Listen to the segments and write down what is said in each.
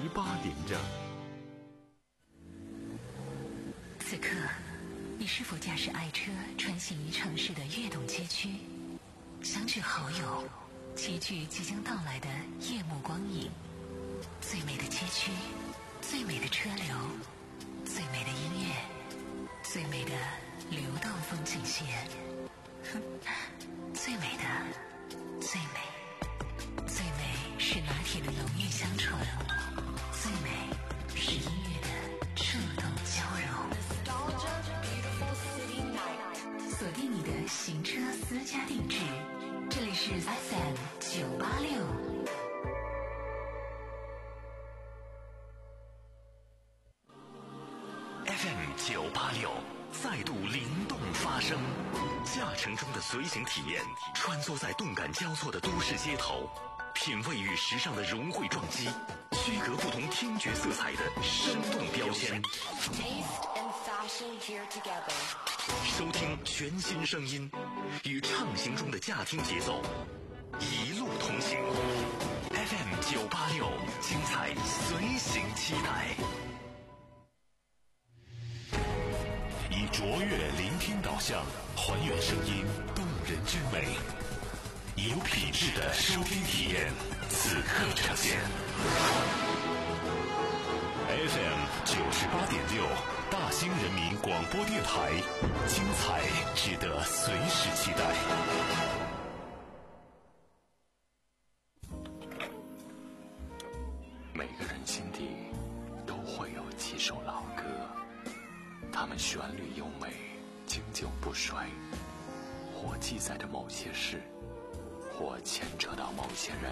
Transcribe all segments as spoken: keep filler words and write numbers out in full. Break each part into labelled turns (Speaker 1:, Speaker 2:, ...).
Speaker 1: 八点整。
Speaker 2: 此刻，你是否驾驶爱车穿行于城市的跃动街区，相聚好友，齐聚即将到来的夜幕光影？最美的街区，最美的车流，最美的音乐，最美的流动风景线，最美的，最美，最美是拿铁的浓郁香醇，最美是音乐的触动交融。锁定你的行车私家定制，这里是 F M 九八六。
Speaker 3: F M 九八六再度灵动发声，驾乘中的随行体验，穿梭在动感交错的都市街头，品味与时尚的融汇撞击，区隔不同听觉色彩的生动标签。收听全新声音，与畅行中的驾听节奏，一路同行。F M 九八六，精彩随行期待。以卓越聆听导向，还原声音动人之美，以有品质的收听体验，此刻呈现。F M 九十八点六，大兴人民广播电台，精彩值得随时期待。每个人心底都会有几首老歌，它们旋律优美，经久不衰，或记载着某些事，或牵扯到某些人。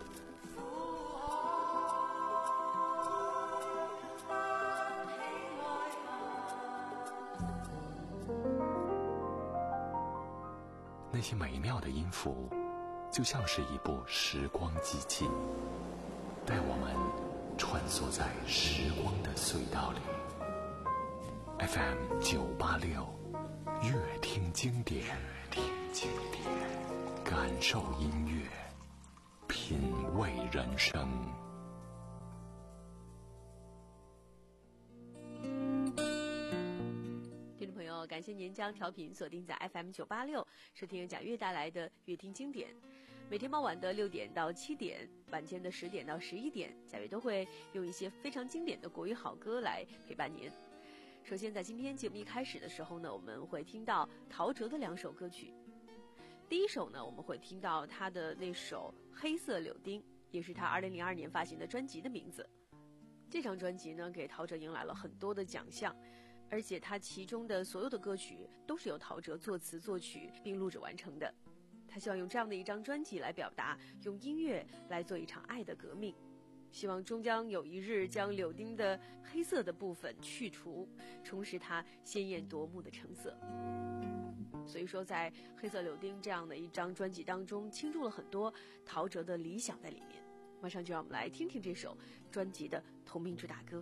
Speaker 3: 那些美妙的音符，就像是一部时光机器，带我们穿梭在时光的隧道里。F M 九八六，乐听经典，乐听经典，感受音乐，品味人生。
Speaker 4: 听众朋友，感谢您将调频锁定在 F M 九八六，收听贾越带来的乐听经典。每天傍晚的六点到七点，晚间的十点到十一点，贾越都会用一些非常经典的国语好歌来陪伴您。首先在今天节目一开始的时候呢，我们会听到陶喆的两首歌曲。第一首呢，我们会听到他的那首《黑色柳丁》，也是他二零零二年发行的专辑的名字。这张专辑呢，给陶喆迎来了很多的奖项，而且他其中的所有的歌曲都是由陶喆作词作曲并录制完成的。他希望用这样的一张专辑来表达，用音乐来做一场爱的革命，希望终将有一日将柳丁的黑色的部分去除，重拾它鲜艳夺目的成色。所以说在黑色柳丁这样的一张专辑当中，倾注了很多陶喆的理想在里面。马上就让我们来听听这首专辑的同名主打歌。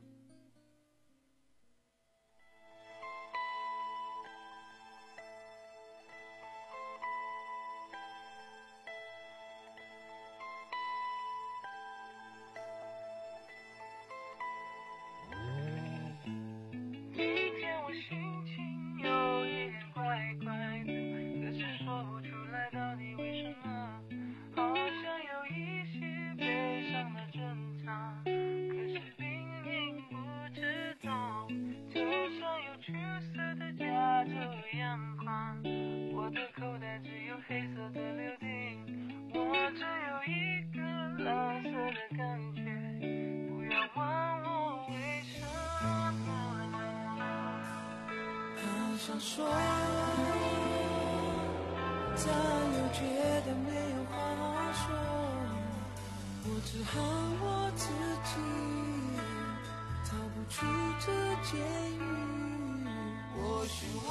Speaker 5: 我的口袋只有黑色的柳丁，我只有一个蓝色的感觉，不要问我为什么。很想说，但又觉得没有话好说，我只恨我自己逃不出这监狱。或许我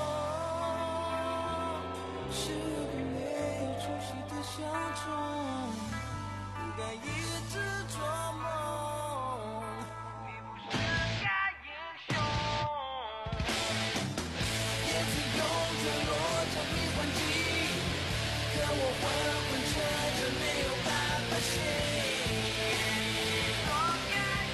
Speaker 5: 是个没有出息的小虫，不该一直做梦，你不是该英雄。叶子用着落将你还击，可我昏昏沉沉没有办法醒。我该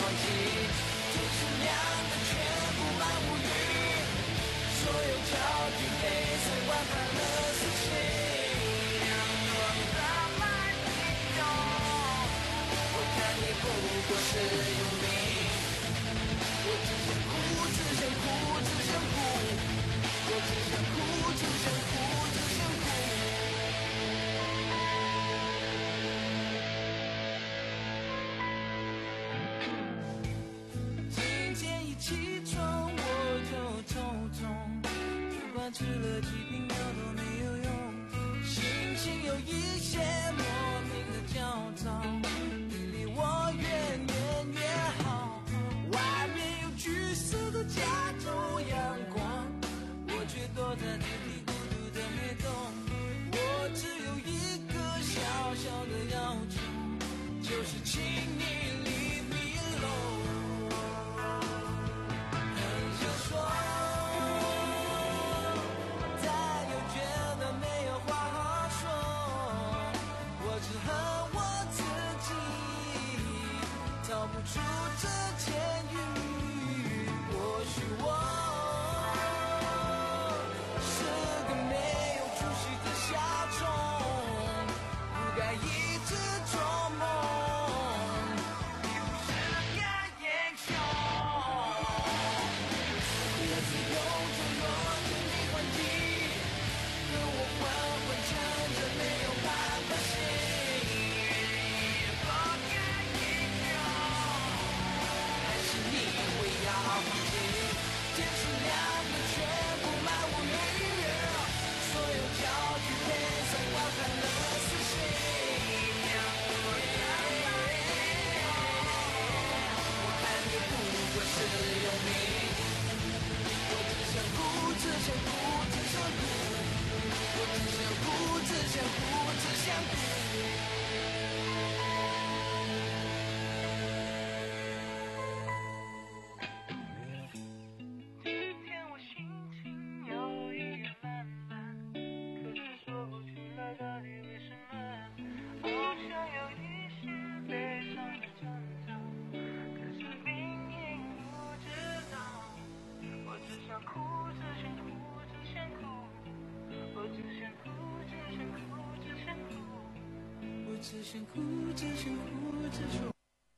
Speaker 5: 记，天是亮的，却布满乌云，所有焦距被塞完满了思绪。我看你不过是有名，我只想哭，只想哭，只想哭，我只想哭，只想哭，只想哭。今天一起床我就头痛，不管吃了几瓶药都没有用，心情有一些莫名的焦躁，你离我远远越好，外面有橘色的加州阳光，我却躲在自己孤独的黑洞，我只有一个小小的要求，就是请你 leave me alone。 很想说，但又觉得没有话好说，我只恨我自己逃不出这监狱。或许我是个没有出息的小虫，不该一直做梦，你不是个英雄。各自有种弱点的环境，可我昏昏沉沉没有办法醒。不该英雄，还是你会要放弃？天是亮的，却布满乌云，所有焦距被塞完满了思绪。我看你不过是有名，我只想哭，只想哭，只想哭，我只想哭，只想哭，只想哭。今天我心情有一点懒散，可是说不出来到底为什么，好像有一些悲伤的征兆，可是明明不知道。我只想哭，只想哭，只想哭，我只想哭，只想哭，只想哭，我只想哭，只想哭，只想哭。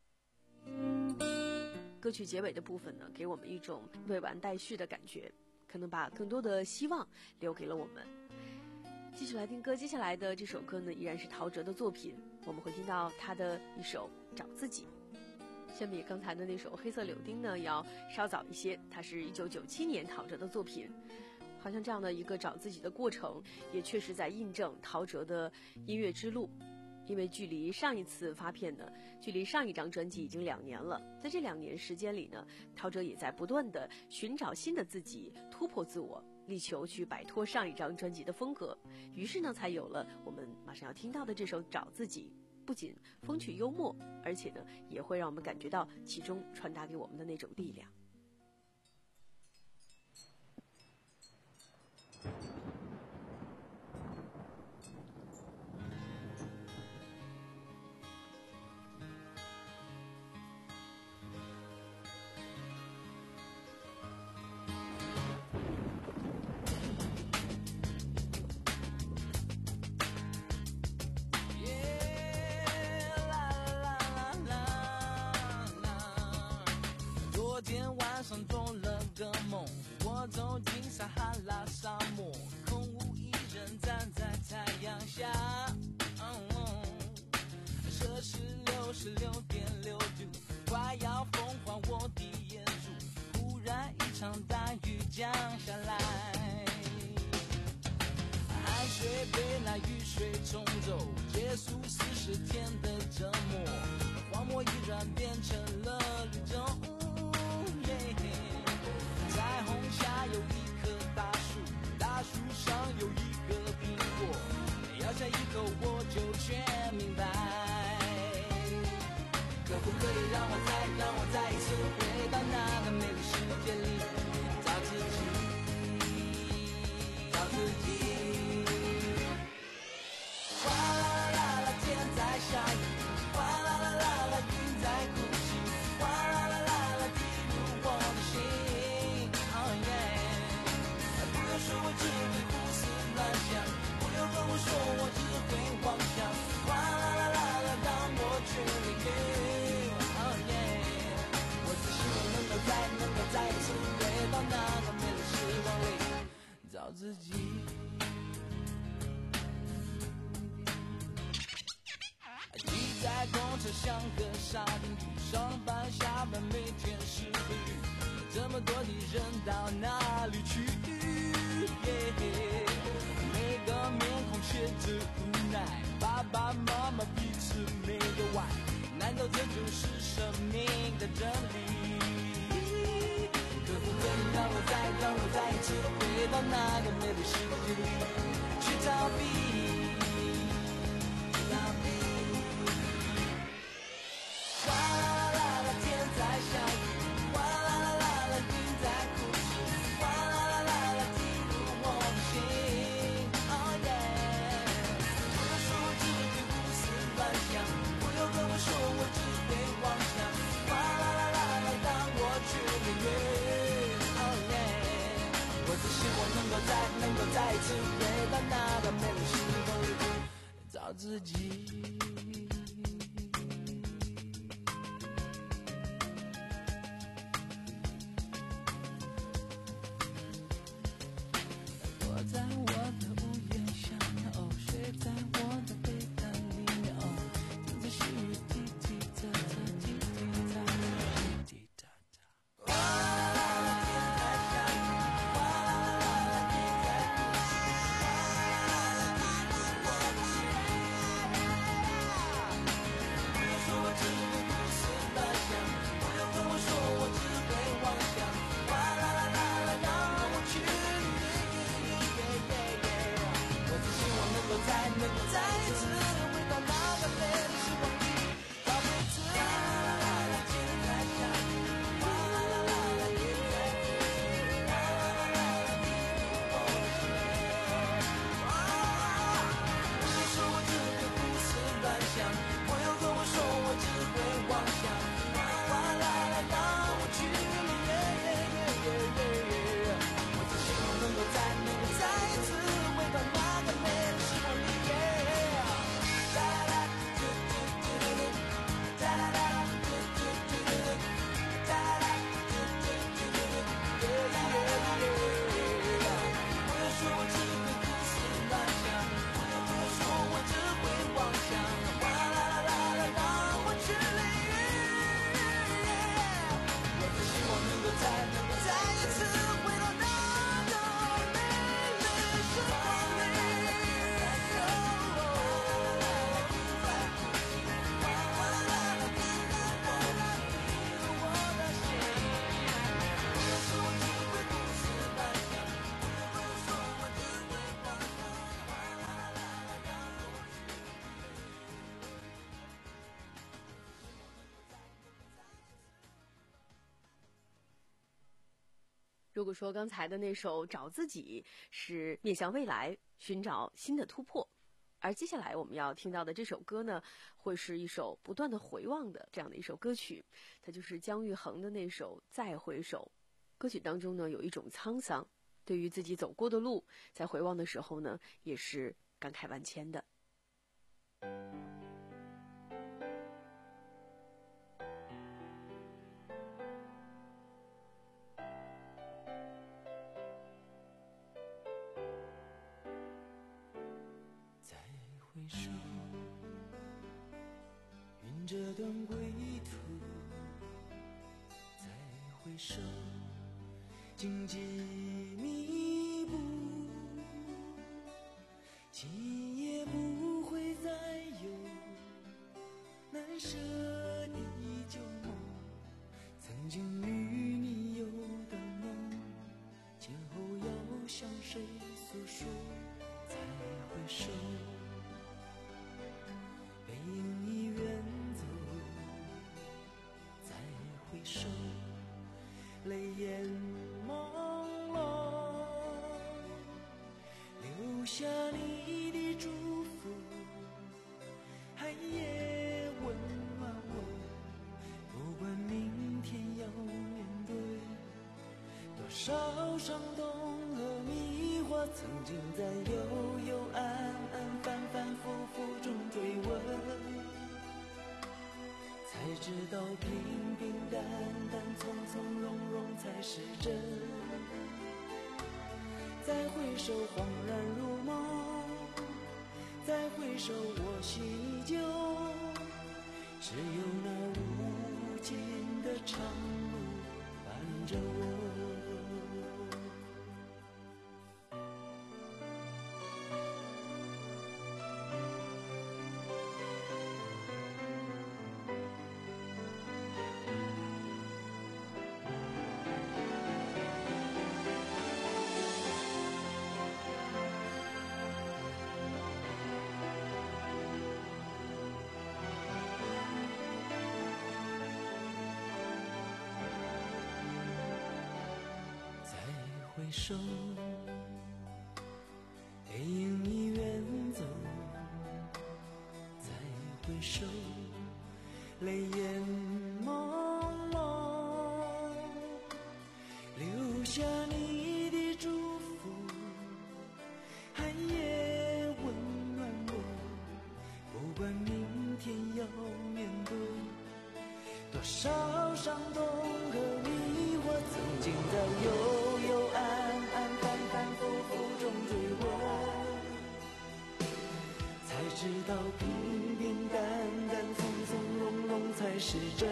Speaker 4: 歌曲结尾的部分呢，给我们一种未完待续的感觉，可能把更多的希望留给了我们。继续来听歌，接下来的这首歌呢，依然是陶喆的作品，我们会听到他的一首《找自己》。相比刚才的那首《黑色柳丁》呢，要稍早一些，它是一九九七年陶喆的作品。好像这样的一个找自己的过程，也确实在印证陶喆的音乐之路。因为距离上一次发片呢，距离上一张专辑已经两年了，在这两年时间里呢，陶喆也在不断的寻找新的自己，突破自我，力求去摆脱上一张专辑的风格，于是呢，才有了我们马上要听到的这首《找自己》。不仅风趣幽默，而且呢，也会让我们感觉到其中传达给我们的那种力量。
Speaker 5: 做了个梦，我走进撒哈拉沙漠，空无一人站在太阳下，嗯，摄氏六十六点六度，快要风化我的眼珠，忽然一场大雨降下来，海水被那雨水冲走，结束四十天的折磨，荒漠依然变成了绿洲。彩虹下有一棵大树，大树上有一个苹果，咬下一口我就全明白。可不可以让我再让我再一次回到那个美丽世界里，找自己，找自己。 找自己。挤在公车上和沙丁鱼，上班下班每天是规律，这么多的人到哪里去？ yeah, 每个面孔写着无奈，爸爸妈妈彼此没有爱，难道这就是生命的真理？可不可以让我再让我再一次回到那个美丽世界里去逃避逃避？哗啦啦啦，天在下雨，哗啦啦啦啦，云在哭泣，哗啦啦啦啦，进入我的心。Oh yeah， 不要说我只会胡思乱想，不要跟我说我只会妄想，哗啦啦啦啦，当我去领略。Oh yeah， 我只希望能够再能够再一次回到那个美丽时光里找自己。在我的屋檐下哦，睡在我的被单里哦，听着细雨滴滴答答，滴滴答答，滴滴答答。哗啦啦啦，天在下雨，哗啦啦啦啦，云在哭泣，哗啦啦啦啦，我的心。不要说我只会胡思乱想，不要跟我说我只会妄想，哗啦啦啦啦，让我去。再能够再一次回到那个美丽时光里，逃避一次。哗啦啦啦，天在下雨，哗啦啦啦啦，云在哭泣，哗啦啦啦啦，滴入我的心。不要说我只会胡思乱想，不要跟我说我只会妄想，哗啦啦，让我去领略。我只希望能够再能够再一次回到那个美丽时光里。
Speaker 4: 如果说刚才的那首《找自己》是面向未来寻找新的突破，而接下来我们要听到的这首歌呢，会是一首不断的回望的这样的一首歌曲，它就是姜育恒的那首《再回首》。歌曲当中呢有一种沧桑，对于自己走过的路，在回望的时候呢，也是感慨万千的。
Speaker 5: 回首，云这段归途，再回首，荆棘密布，今夜不会再有难舍的旧梦，曾经与你有的梦，今后要向谁诉说？再回首，背影已远走，再回首，泪眼朦胧，留下你的祝福，寒夜温暖我，不管明天要面对多少伤痛和迷惑，曾经在幽幽暗暗反反复复中追问，才知道平平淡淡从从容容才是真。再回首恍然如梦，再回首我心依旧，只有那无尽的长路伴着我。回首，黑影已远走，再回首，泪眼朦胧，留下你的祝福，寒夜温暖我，不管明天要面对多少伤痛和迷惑，曾经在幽幽暗暗反反复复中追问，才知道平平淡淡从从容容才是真。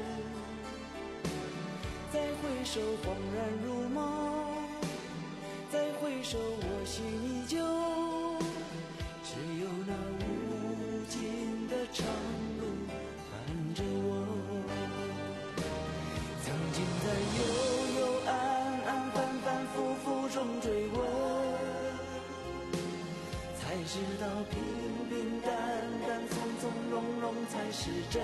Speaker 5: 再回首恍然如梦，再回首我心依旧，只有那无尽的长路伴着我。曾经在幽幽暗暗反反复复中追问，才知道平平淡淡从从容容才是真。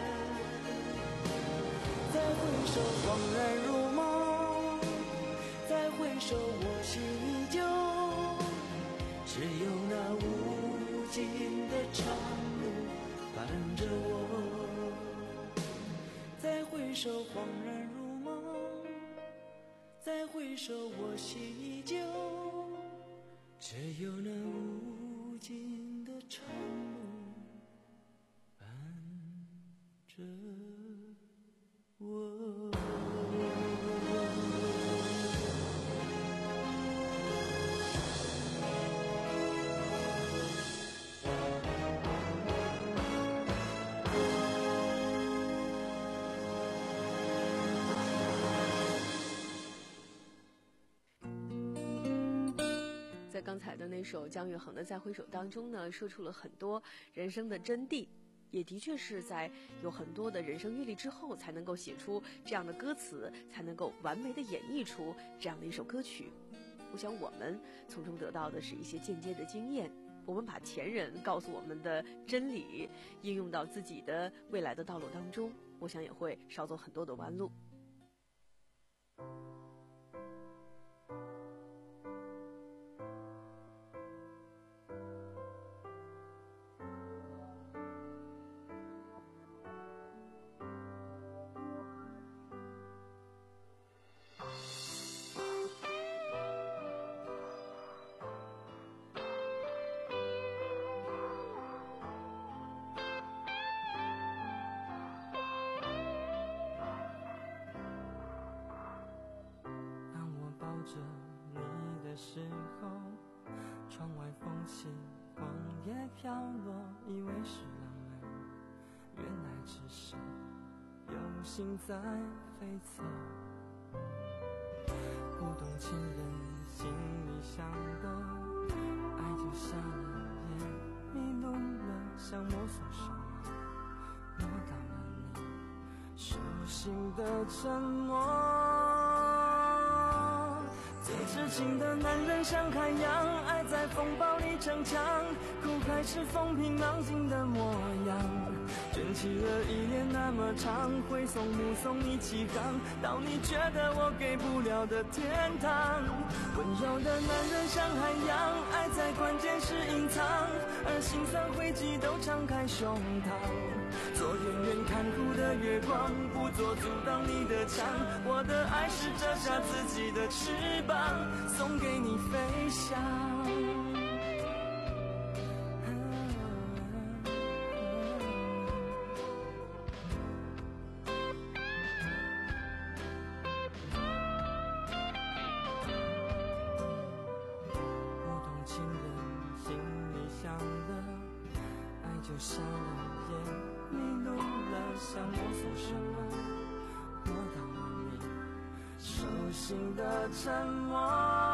Speaker 5: 再回首恍然如梦，再回首我心依旧，只有那无尽的长路伴着我。再回首恍然如梦，再回首我心依旧，只有那无尽的长路伴着我。
Speaker 4: 在刚才的那首姜育恒的《再回首》当中呢，说出了很多人生的真谛，也的确是在有很多的人生阅历之后，才能够写出这样的歌词，才能够完美的演绎出这样的一首歌曲。我想我们从中得到的是一些间接的经验，我们把前人告诉我们的真理应用到自己的未来的道路当中，我想也会少走很多的弯路。
Speaker 5: 着你的时候，窗外风起，黄叶飘落，以为是浪漫，原来只是有心在飞走。不懂情人心里想的，爱就瞎了眼，迷路了，想摸索什么，摸到了你手心的沉默。最痴情的男人像海洋，爱在风暴里逞强，苦还是风平浪静的模样。卷起了一年那么长，挥送目送你起航，到你觉得我给不了的天堂。温柔的男人像海洋，爱在关键时隐藏，而心酸灰烬都敞开胸膛。做远远看护的月光，不做阻挡你的墙。我的爱是折下自己的翅膀，送给你飞翔。 下了眼，迷路了，想摸索什么，摸到了你手心的沉默。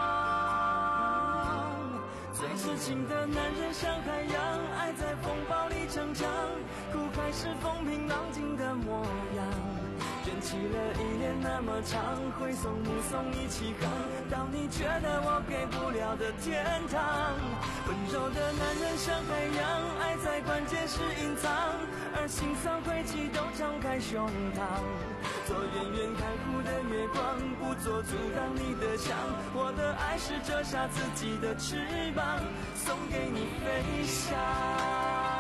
Speaker 5: 最痴情的男人像海洋，爱在风暴里成长，苦海是风平浪静的模样，卷起了依恋那么长，挥手目送你起航，到你觉得我给不了的天堂。温柔的男人像海洋，爱在关键时隐藏，而心酸晦气都张开胸膛，做远远看护的月光，不做阻挡你的墙。我的爱是折下自己的翅膀，送给你飞翔。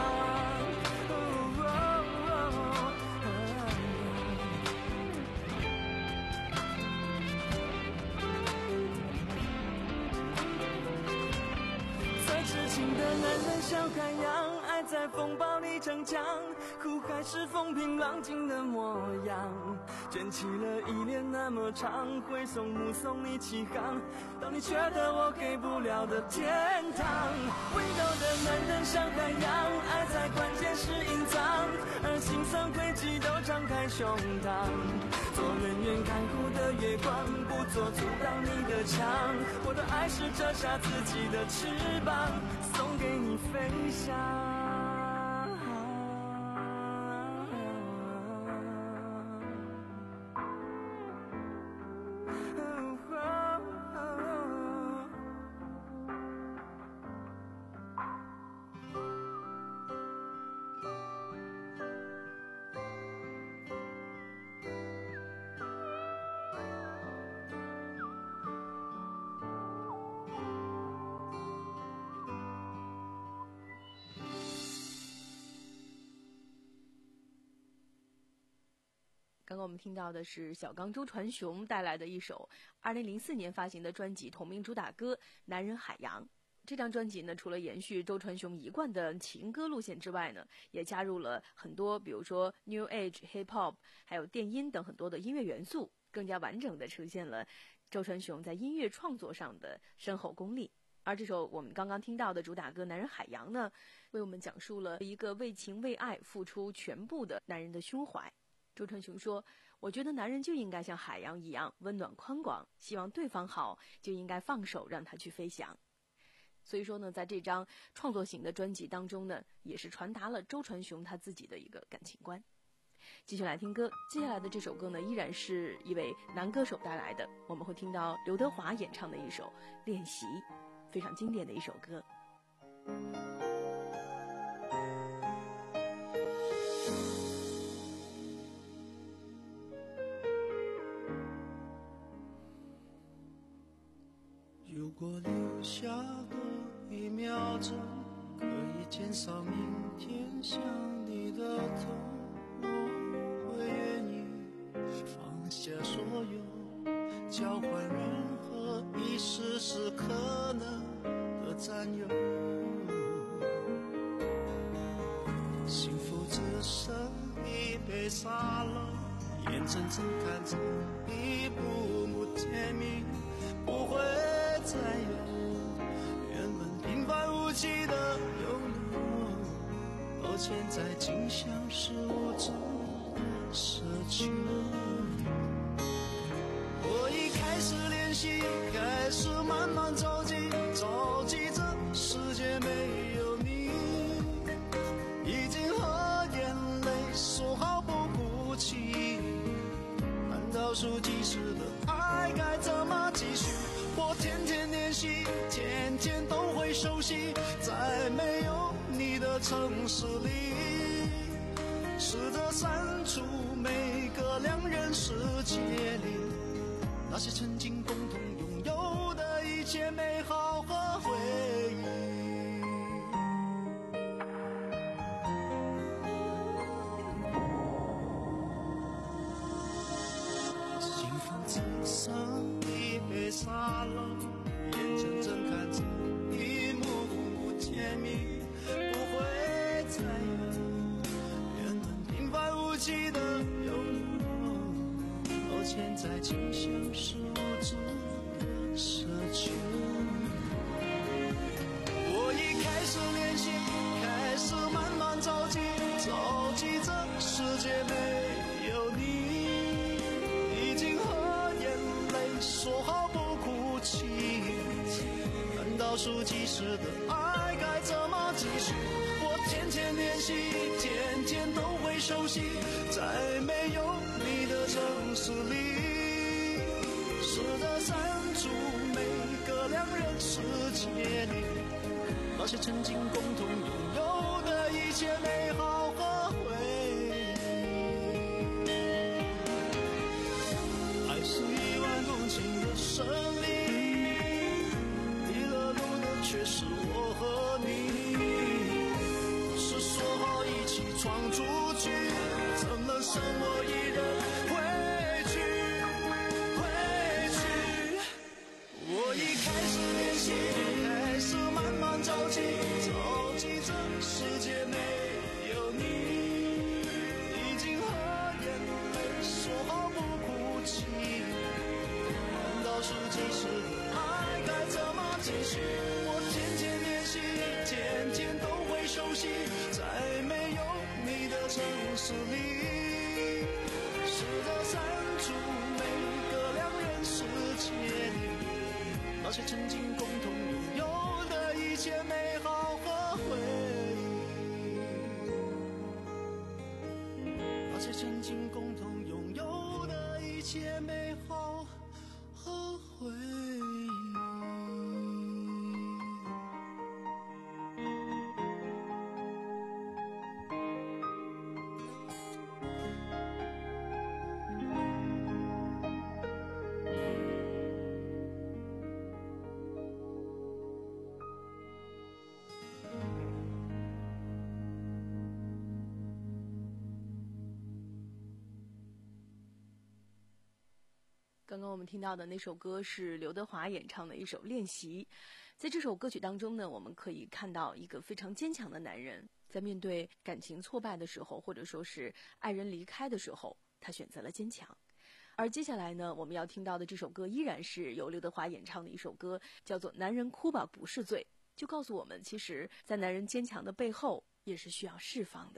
Speaker 5: 痴情的男人像海洋，爱在风暴里逞强，苦海是风平浪静的模样，卷起了依恋那么长，挥手目送你起航，到你觉得我给不了的天堂。温柔的男人像海洋，爱在关键时隐藏，而心酸晦气都张开胸膛，做远远看护的月光，不做阻挡你的墙。我的爱是折下自己的翅膀，送给你飞翔。
Speaker 4: 刚刚我们听到的是小刚周传雄带来的一首二零零四年发行的专辑同名主打歌《男人海洋》。这张专辑呢，除了延续周传雄一贯的情歌路线之外呢，也加入了很多比如说 New Age、Hip Hop 还有电音等很多的音乐元素，更加完整地呈现了周传雄在音乐创作上的深厚功力。而这首我们刚刚听到的主打歌《男人海洋》呢，为我们讲述了一个为情为爱付出全部的男人的胸怀。周传雄说，我觉得男人就应该像海洋一样温暖宽广，希望对方好就应该放手让他去飞翔。所以说呢，在这张创作型的专辑当中呢，也是传达了周传雄他自己的一个感情观。继续来听歌，接下来的这首歌呢，依然是一位男歌手带来的，我们会听到刘德华演唱的一首《练习》，非常经典的一首歌。
Speaker 5: 如果留下多一秒钟，可以减少明天想你的痛，我会愿意放下所有，交换任何一丝丝可能的占有。幸福只剩一杯沙漏，眼睁睁看着一幕幕甜蜜不会再有，原本平凡无奇的拥有，都嵌在镜像事物中的奢求。我已开始练习，开始慢慢着急，着急这世界没有你，已经和眼泪说好不哭泣，难道数计时的爱该怎么继续？我天天练习，天天都会熟悉，在没有你的城市里，试着删除每个两人世界里那些曾经共同拥有的一切美好和回忆。幸福只剩一杯沙漏，眼睁睁看着一幕幕甜蜜不会再有，原本平凡无奇的拥有，都嵌在镜像事物中的奢求。我已开始练习，开始慢慢数即时的爱该怎么继续？我天天练习，天天都会熟悉，在没有你的城市里，试着删除每个两人世界里那些曾经共同拥有的一切美好和回忆。爱是一万公顷的森林，迷了路的却是我和你，不是说好一起闯出去，怎么剩我一人回去回去？我已开始练习，开始慢慢着急，着急这世界没有你，已经和眼泪说好不哭泣，倒数计时的爱该怎么继续？我天天练习，天天都会熟悉，在没有你的城市里，试着删除每个两人世界里那些曾经共同拥有的一切美好和回忆，那些曾经共同拥有的一切美好和回忆。
Speaker 4: 刚刚我们听到的那首歌是刘德华演唱的一首《练习》。在这首歌曲当中呢，我们可以看到一个非常坚强的男人，在面对感情挫败的时候，或者说是爱人离开的时候，他选择了坚强。而接下来呢，我们要听到的这首歌依然是由刘德华演唱的一首歌，叫做《男人哭吧不是罪》，就告诉我们，其实在男人坚强的背后也是需要释放的。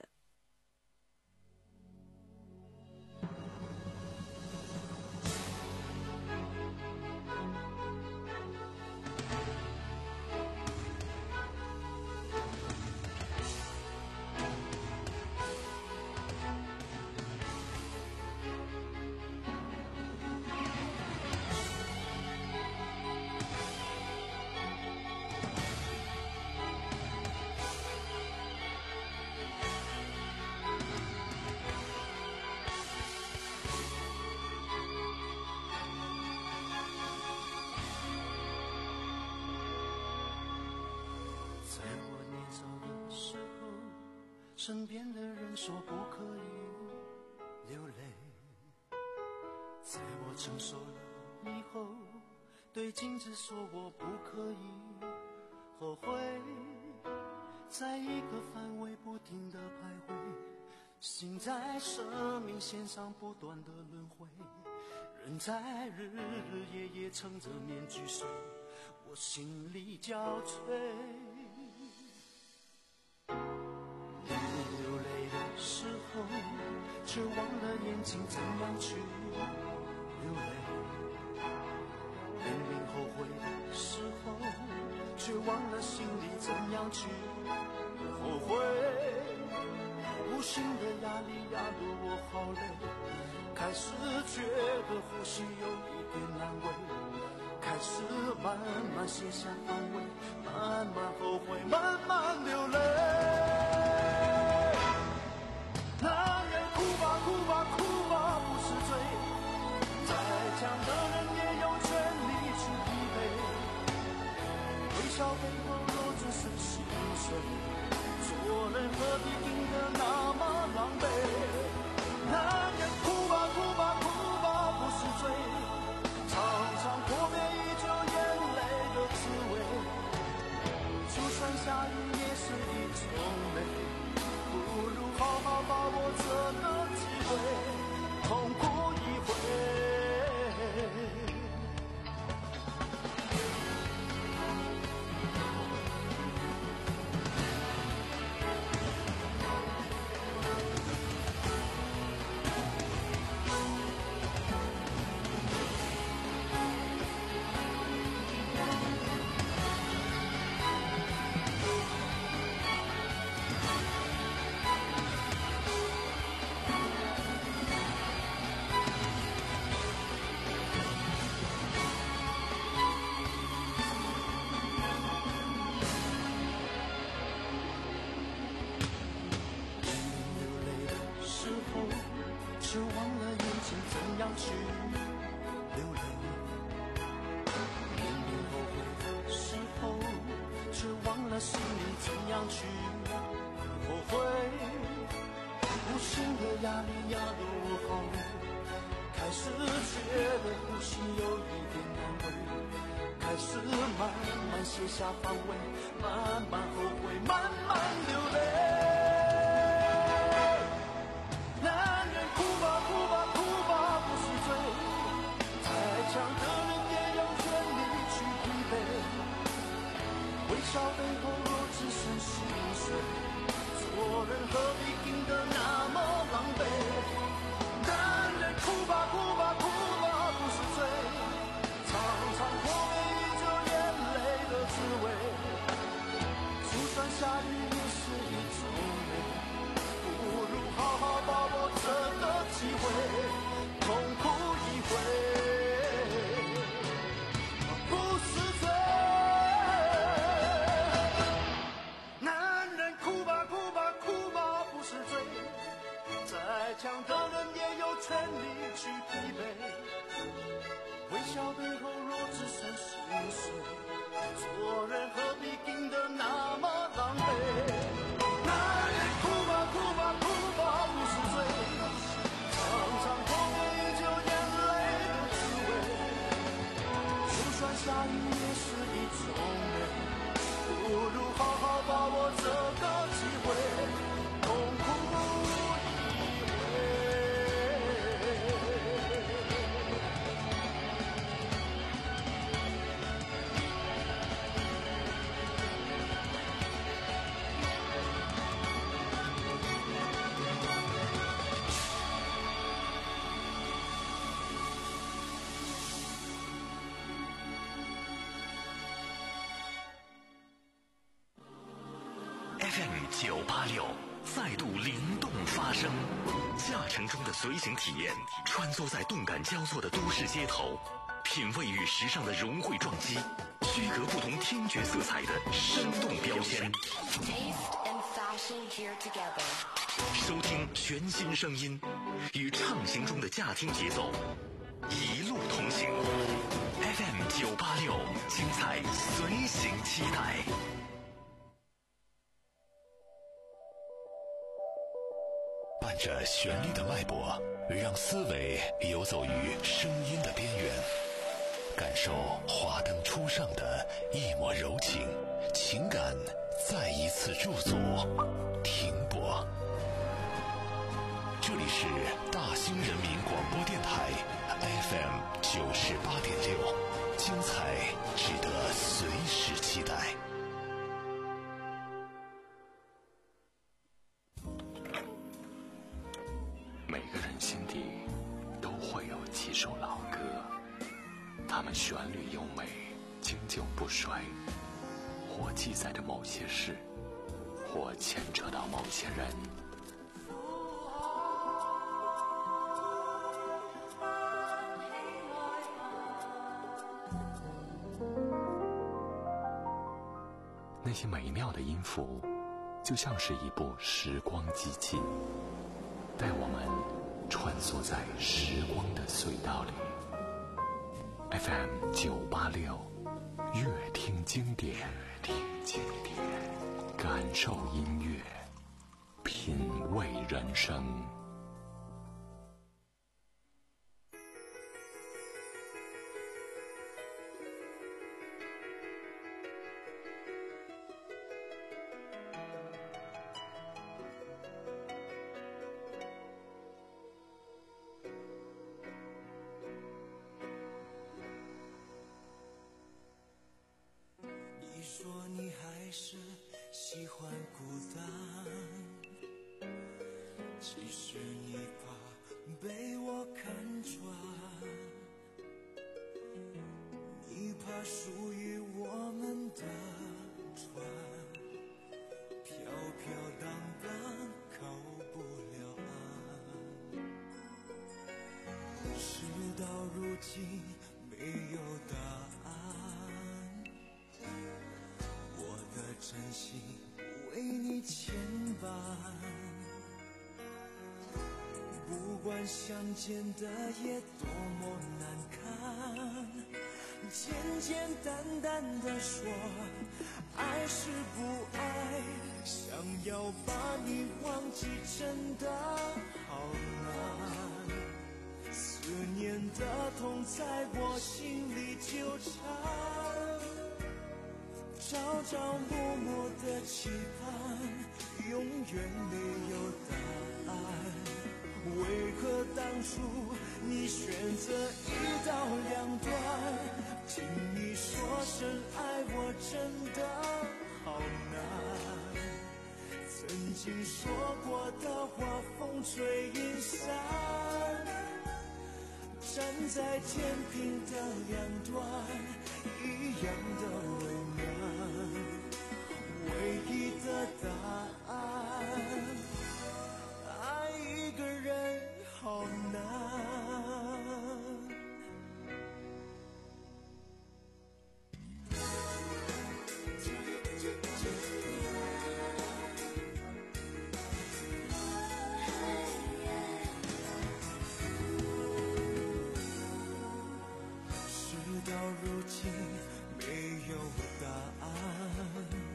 Speaker 5: 身边的人说不可以流泪，在我成熟了以后，对镜子说我不可以后悔，在一个范围不停地徘徊，心在生命线上不断的轮回，人在日日夜夜撑着面具睡，我心里憔悴。却忘了眼睛怎样去流泪，明明后悔的时候，却忘了心里怎样去后悔。无形的压力压得我好累，开始觉得呼吸有一点难为，开始慢慢卸下防卫，慢慢后悔，慢慢流泪。男人哭吧哭吧哭吧不是罪，再强的人也有权利去疲惫，微笑背后若只是心碎，做人何必拼得那么狼狈。男人哭吧哭吧哭吧不是罪，常常破灭依旧眼泪的滋味，就算下雨也是一种泪。 却忘了眼前怎样去流泪。明明后悔的时候，却忘了心里怎样去后悔。无形的压力压得我好累，开始觉得呼吸有一点难为，开始慢慢卸下防卫，慢慢后悔，慢慢流泪。男人哭吧哭吧哭吧不是罪，再强的人也有权利去疲惫，微笑背后若只剩心碎，做人何必硬得那么狼狈。男人哭吧哭吧哭吧不是罪，常常破灭于这眼泪的滋味，就算下雨也是一种美，不如好好把握这个机会，痛哭一回，不是罪。男人哭吧哭吧哭吧不是罪，再强的人也有权利去疲惫，微笑背后若只剩心碎，做人何必硬得那么狼狈。男人哭吧哭吧哭吧不是罪，常常破灭于这眼泪的滋味，就算下雨也是一种美，不如好好把握这个机会，痛哭一回。
Speaker 3: F M 九八六再度灵动发声，驾乘中的随行体验，穿梭在动感交错的都市街头，品味与时尚的融汇撞击，区隔不同听觉色彩的生动标签。收听全新声音，与畅行中的驾听节奏，一路同行。F M 九八六，精彩随行期待。伴着旋律的脉搏，让思维游走于声音的边缘，感受华灯初上的一抹柔情，情感再一次驻足停泊。这里是大兴人民广播电台 F M 九十八点六，精彩值得随时期待。每个人心底都会有几首老歌，它们旋律优美，经久不衰，或记载着某些事，或牵扯到某些人。那些美妙的音符，就像是一部时光机器，带我们穿梭在时光的隧道里。F M 九八六，乐听经典，听经典，感受音乐，品味人生。
Speaker 5: 说你还是喜欢孤单，其实你怕被我看穿，你怕属于我们的船飘飘荡荡靠不了岸，事到如今没有答案，我的真心为你牵绊，不管管相见的夜多么难堪，简简单单的说爱是不爱，想要把你忘记真的好难，思念的痛在我心里纠缠，朝朝暮暮的期盼永远没有答案，为何当初你选择一刀两断？听你说声爱我真的好难，曾经说过的话风吹云散，站在天平的两端一样的为难，唯一的答案，爱一个人好难。事到如今没有答案，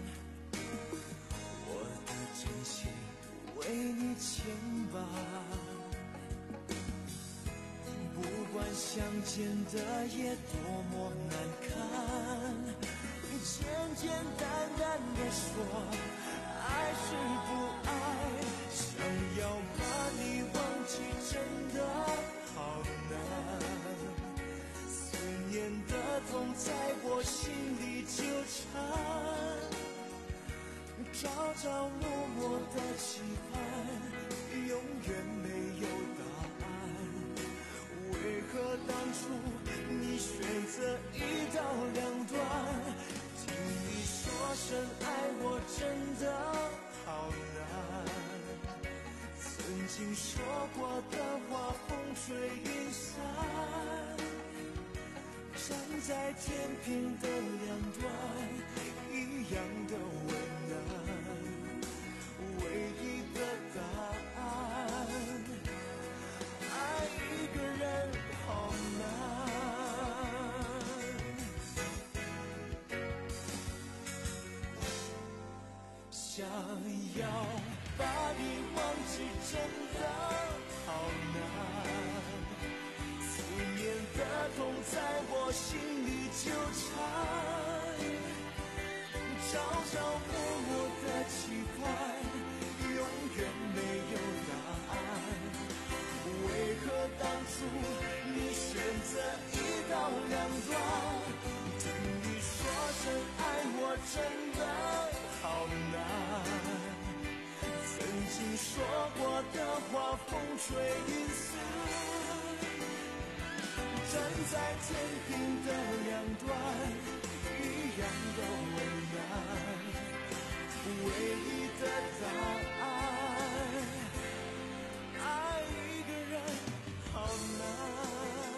Speaker 5: 我的真心为你牵绊，不管相见的夜多么难看，简简单单的说爱是不爱，想要把你忘记真的好难，思念的痛在我心里纠缠，朝朝暮暮的期盼永远没有答案，为何当初你选择一刀两断？听你说声爱我真的好难，曾经说过的话风吹云散，站在天平的两端一样的为难，唯一的答案，爱一个人好难。想要把你忘记真的好难，思念的痛在我心里纠缠，朝朝暮暮的期盼永远没有答案，为何当初你选择一刀两断？听你说声爱我真的好难，曾经说过的话风吹云散，站在天平的两端一样的为难，唯一的答案，爱一个人好难。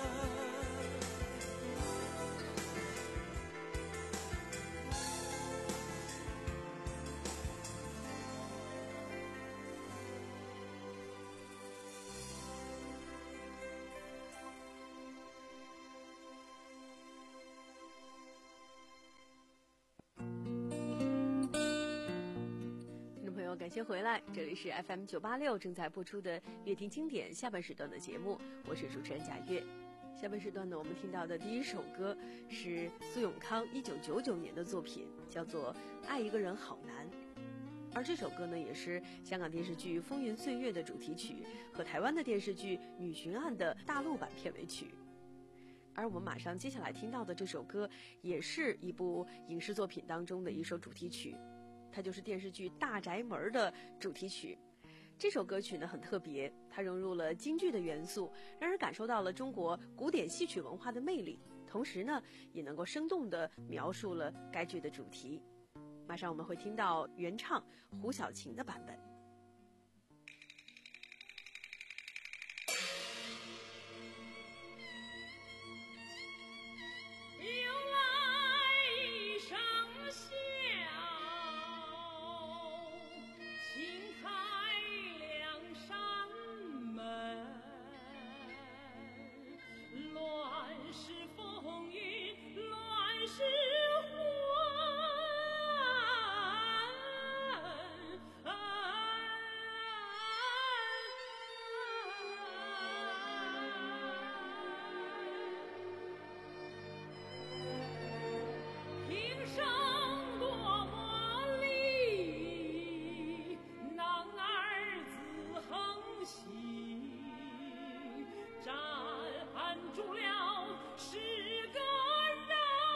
Speaker 4: 感谢回来，这里是 F M 九八六正在播出的乐听经典下半时段的节目，我是主持人贾月。下半时段呢，我们听到的第一首歌是苏永康一九九九年的作品，叫做《爱一个人好难》，而这首歌呢，也是香港电视剧《风云岁月》的主题曲和台湾的电视剧《女巡案》的大陆版片尾曲。而我们马上接下来听到的这首歌，也是一部影视作品当中的一首主题曲。它就是电视剧《大宅门》的主题曲。这首歌曲呢很特别，它融入了京剧的元素，让人感受到了中国古典戏曲文化的魅力，同时呢也能够生动地描述了该剧的主题。马上我们会听到原唱胡小琴的版本。
Speaker 1: 新开两扇门。 住了十个人。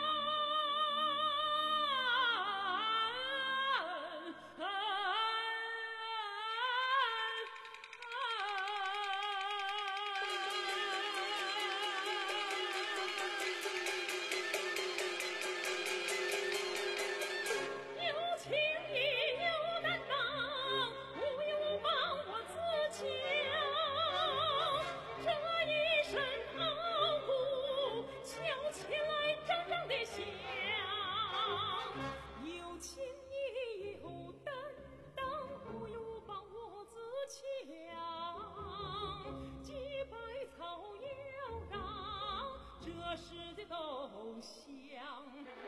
Speaker 1: 有情义有担当，无忧无帮我自强。这一身傲骨，笑起来张张的响。有情义有担当，无忧无帮我自强。几百草要让这世界都香。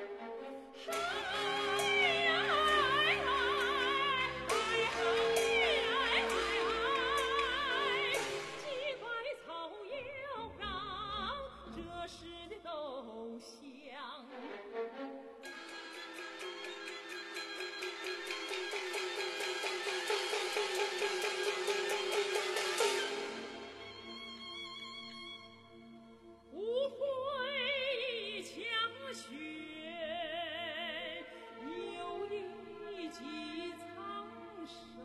Speaker 1: 无悔强选，有一技苍生，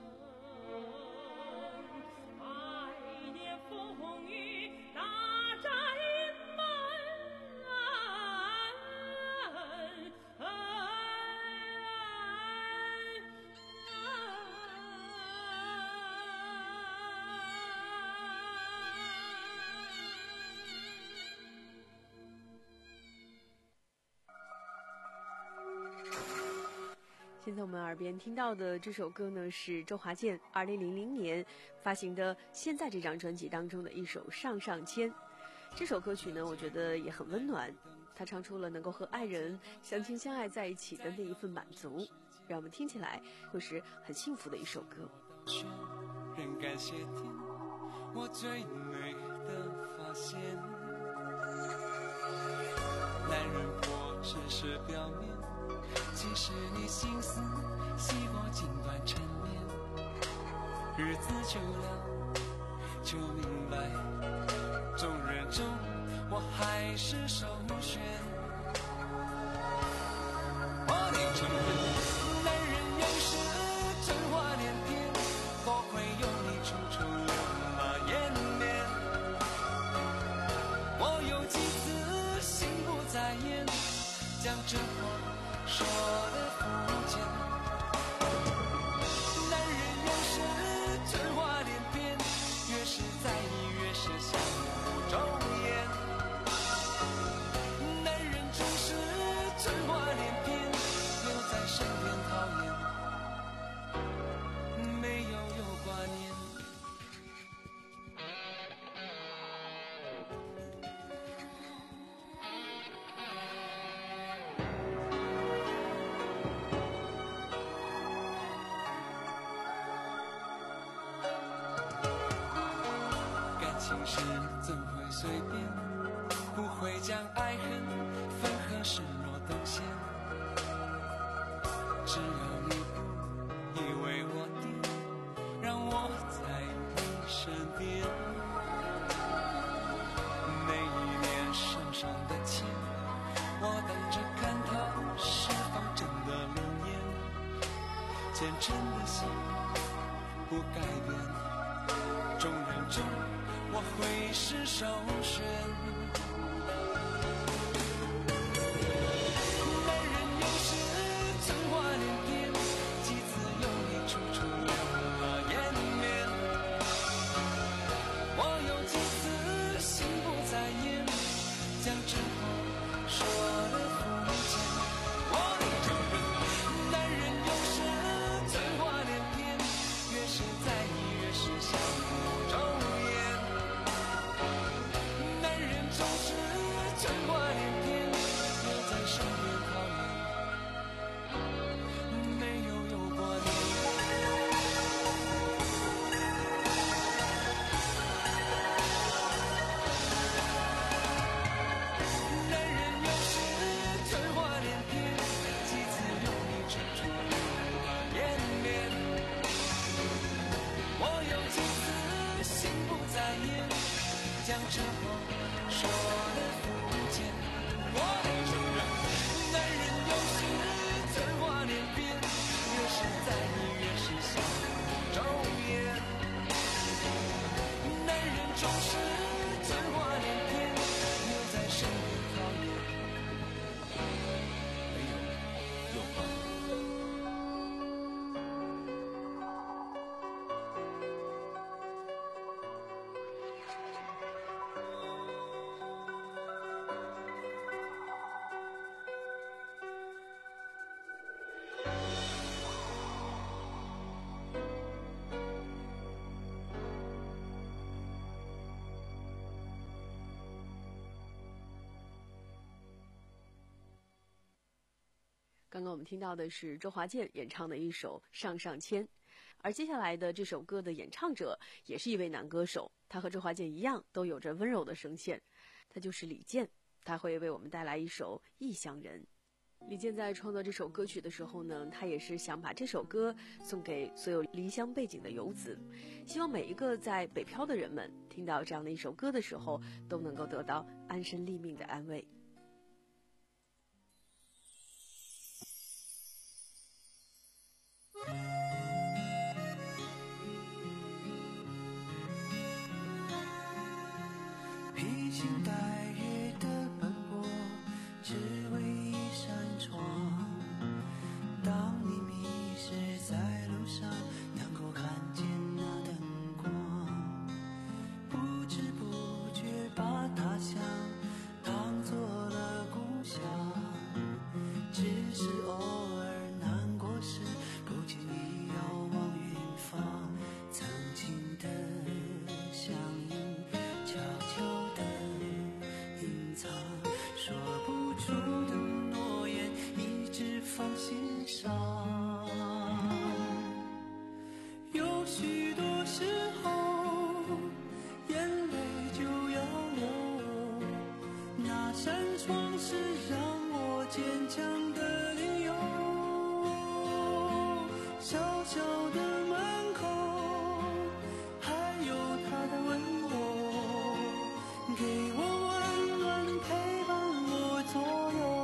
Speaker 1: 百年风雨大宅门。
Speaker 4: 现在我们耳边听到的这首歌呢，是周华健二零零零年发行的《现在》这张专辑当中的一首《上上签》。这首歌曲呢，我觉得也很温暖，他唱出了能够和爱人相亲相爱在一起的那一份满足，让我们听起来会是很幸福的一首歌。
Speaker 5: 仍感谢天，我最美的发现。男人活只是表面，其实你心思细过尽管沉眠。日子久了就明白，众人中我还是首选。我得承认，男人有时真话连篇，多亏有你处处留马延绵。我有几次心不在焉，将真话说得肤浅。男人有时真话连篇，越是在意越是相互周延。男人总是真话连篇，留在身边讨厌，没有有挂念。情事怎会随便，不会将爱恨分合视若等闲。只要你不以为我的，让我在你身边。每一年身上的钱，我等着看它是否真的灵验。虔诚的心不改变，众人中我会是首选。男人有时真话连篇，几次有你处处留了颜面。我有几次心不在焉，将真话说得肤浅。我得承认，男人有时真话连篇，越是在意越是相互周延。总是真话连篇，留在身边讨厌，没有有过你。男人有时真话连篇，几次有你处处留了颜面。我有几次心不在焉，将真话说
Speaker 4: 刚刚我们听到的是周华健演唱的一首《上上签》，而接下来的这首歌的演唱者也是一位男歌手，他和周华健一样都有着温柔的声线，他就是李健，他会为我们带来一首《异乡人》。李健在创作这首歌曲的时候呢，他也是想把这首歌送给所有离乡背井的游子，希望每一个在北漂的人们听到这样的一首歌的时候，都能够得到安身立命的安慰。
Speaker 5: 披星戴月的奔波，只为一扇窗。当你迷失在路上，能够看见那灯光，不知不觉把他乡当作了故乡。只是偶尔难过时，不经意遥望远方，曾经的相遇悄悄地隐藏，说不出的诺言一直放心上。有许多时候眼泪就要流，那扇窗是让我坚强的理由。小小的门口还有他的温柔，给我温暖陪伴我左右。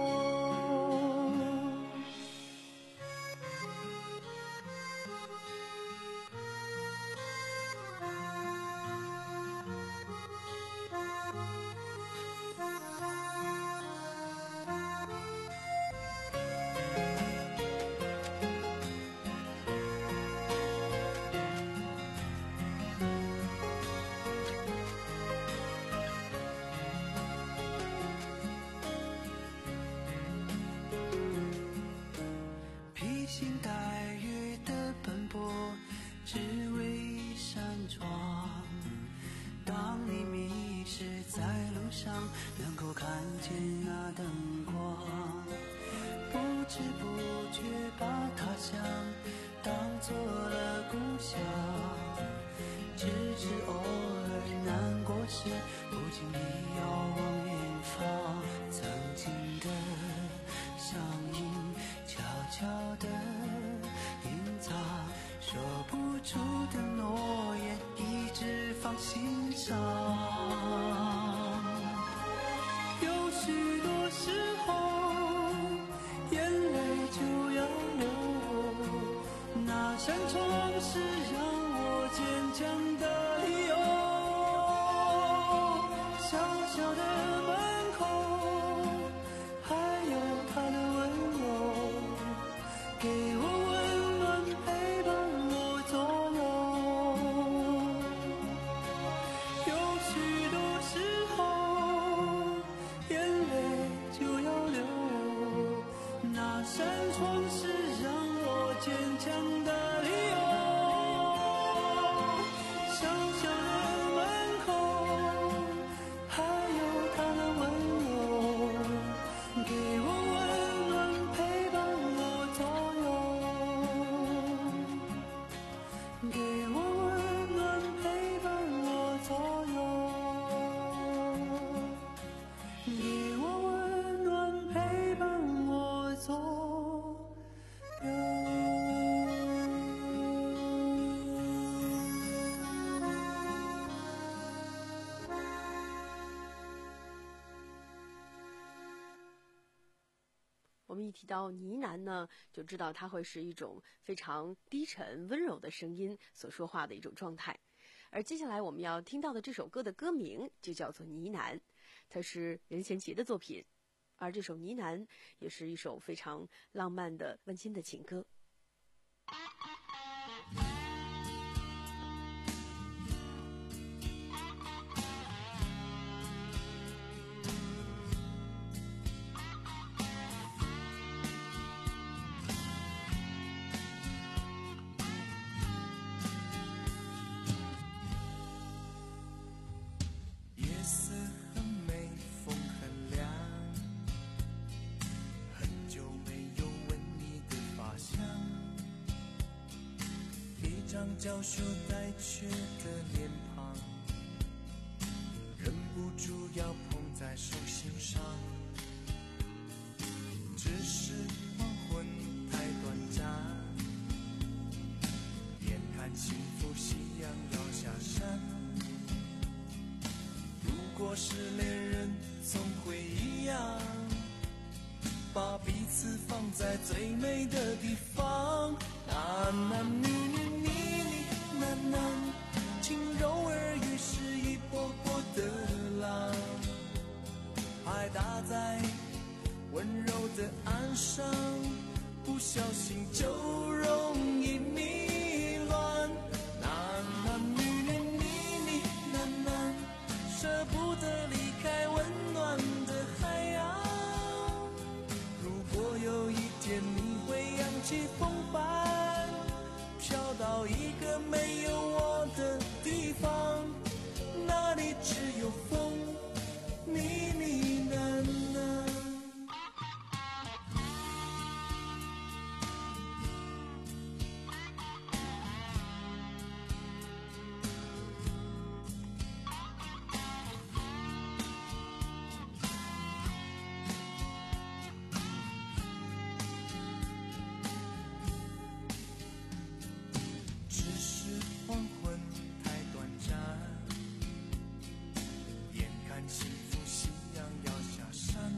Speaker 5: 披星戴月的奔波，只为一扇窗。当你迷失在路上，能够看见那灯光，不知不觉把他乡当作了故乡。只是偶尔难过时，不经意遥望远方，曾经的相映悄悄地隐藏，说不出的诺言一直放心上。有许多时候眼泪就要流，那扇窗是让我坚强的理由。小小的门口还有他的温柔，给我温暖陪伴我左右。有许多时候眼泪就要流，那扇窗是让我坚强的理由。小小的门口还有他的温柔，给我温暖陪伴我左右，给我温暖陪伴我左右，给我温暖陪伴我左右。
Speaker 4: 我们一提到呢喃呢，就知道它会是一种非常低沉温柔的声音所说话的一种状态。而接下来我们要听到的这首歌的歌名就叫做《呢喃》，它是任贤齐的作品，而这首《呢喃》也是一首非常浪漫的温馨的情歌。
Speaker 5: 夜色很美，风很凉，很久没有闻教书带去的脸庞，忍不住要捧在手心上。只是黄昏太短暂，眼看幸福夕阳要下山。如果是恋人，总会一样，把彼此放在最美的地方。男男女女，你你男男，轻柔耳语是一波波的浪，拍打在温柔的岸上，不小心就容易迷乱。男男女女，你你男男，舍不得离开温暖的海洋。如果有一天你会扬起风帆，飘到一个没有我的地方，那里只有风，你你男男。只是黄昏太短暂，眼看幸福夕阳要下山。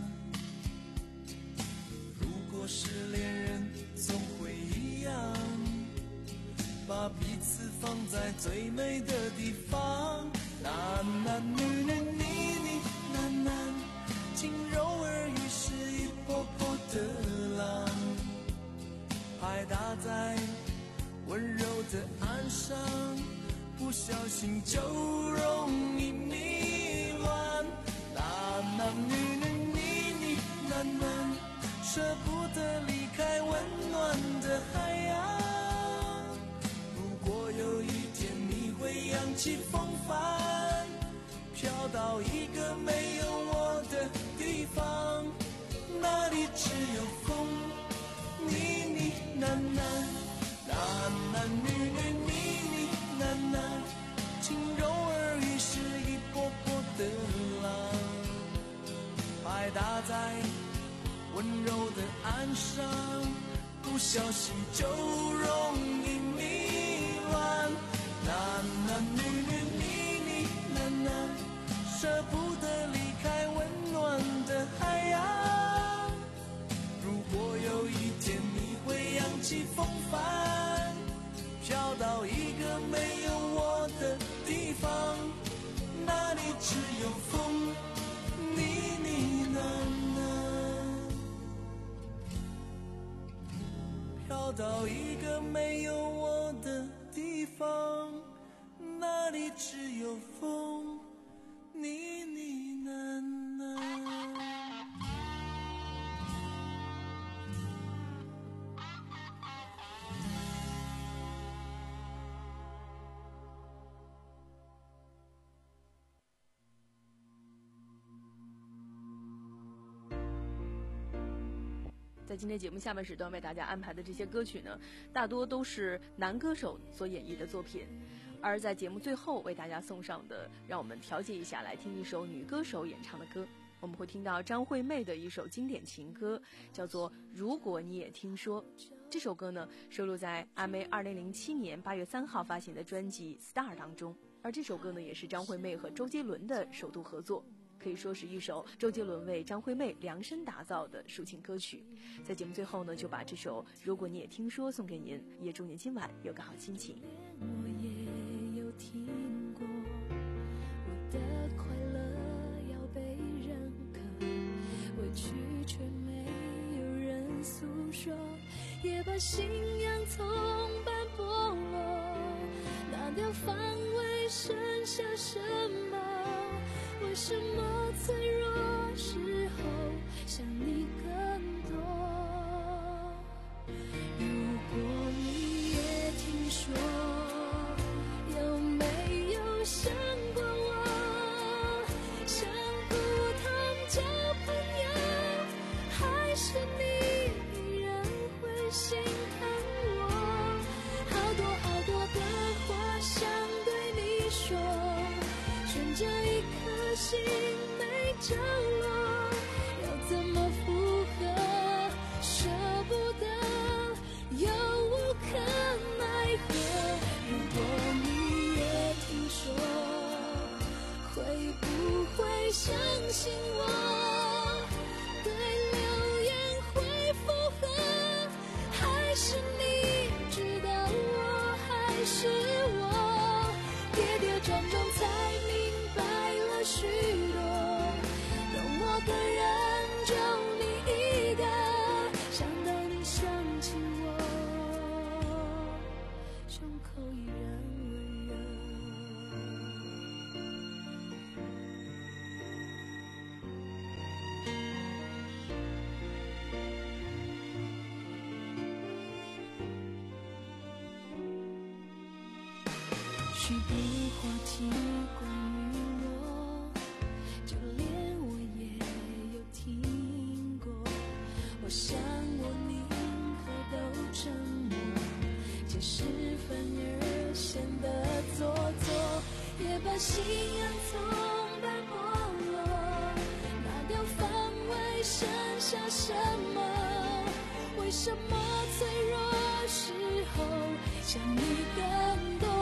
Speaker 5: 如果是恋人，总会一样，把彼此放在最美的地方。男男女女，你你男男，轻柔耳语是一波波的浪，拍打在温柔的岸上，不小心就容易迷乱。男男女女，你你男男，舍不得离开温暖的海洋。如果有一天你会扬起风帆，飘到一个没有我的地方，那里只有风，你你男男。男男女女，你你男男，轻柔耳语是一波波的浪，拍打在温柔的岸上，不小心就容易迷乱。男男女女，你你男男，舍不得离开温暖的海洋。如果有一天你会扬起风帆，飘到一个没有我的地方，那里只有风，你你男男。飘到一个没有我的地方，那里只有风，你你男男。
Speaker 4: 在今天节目下半时段为大家安排的这些歌曲呢，大多都是男歌手所演绎的作品。而在节目最后为大家送上的，让我们调节一下来听一首女歌手演唱的歌。我们会听到张惠妹的一首经典情歌，叫做《如果你也听说》。这首歌呢，收录在阿妹二零零七年八月三号发行的专辑《Star》当中。而这首歌呢，也是张惠妹和周杰伦的首度合作，可以说是一首周杰伦为张惠妹量身打造的抒情歌曲。在节目最后呢，就把这首《如果你也听说》送给您，也祝您今晚有个好心情。
Speaker 6: 我也有听过，我的快乐要被认可，委屈却没有人诉说，也把信仰从般剥落，拿掉防卫，剩下什么？为什么脆弱时候想你更多？如果你也听说，有没有想过我？像葡萄交朋友，还是你依然会心疼我？好多好多的顺着一颗心没着落，要怎么附和？舍不得，又无可奈何。如果你也听说，会不会相信我？对流言会附和，还是你知道我还是我？跌跌撞撞才明白了许多，懂我的人就你一个，想到你想起我，胸口依然温热。许多话题关于我，就连我也有听过。我想我宁可都沉默，解释反而显得做作，也把信仰从白剥落，拿掉防卫，剩下什么？为什么脆弱时候想你更多？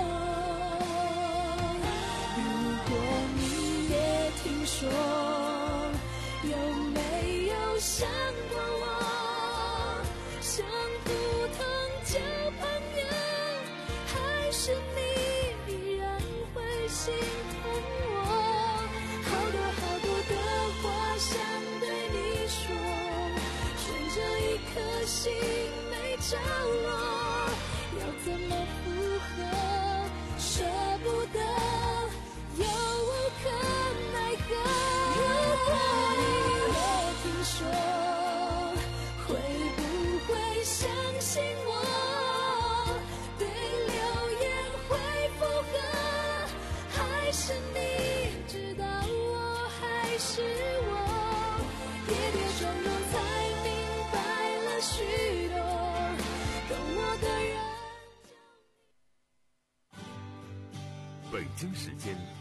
Speaker 6: 如果你也听说，有没有想过我？想不通交朋友，还是你依然会心疼我？好多好多的话想对你说，顺着一颗心没着落，要怎么附和？舍不得，又无可奈何。如果你也听说，会不会相信我？对流言会附和，还是你知道我还是我？跌跌撞撞才明白了许多，懂我的人。
Speaker 3: 北京时间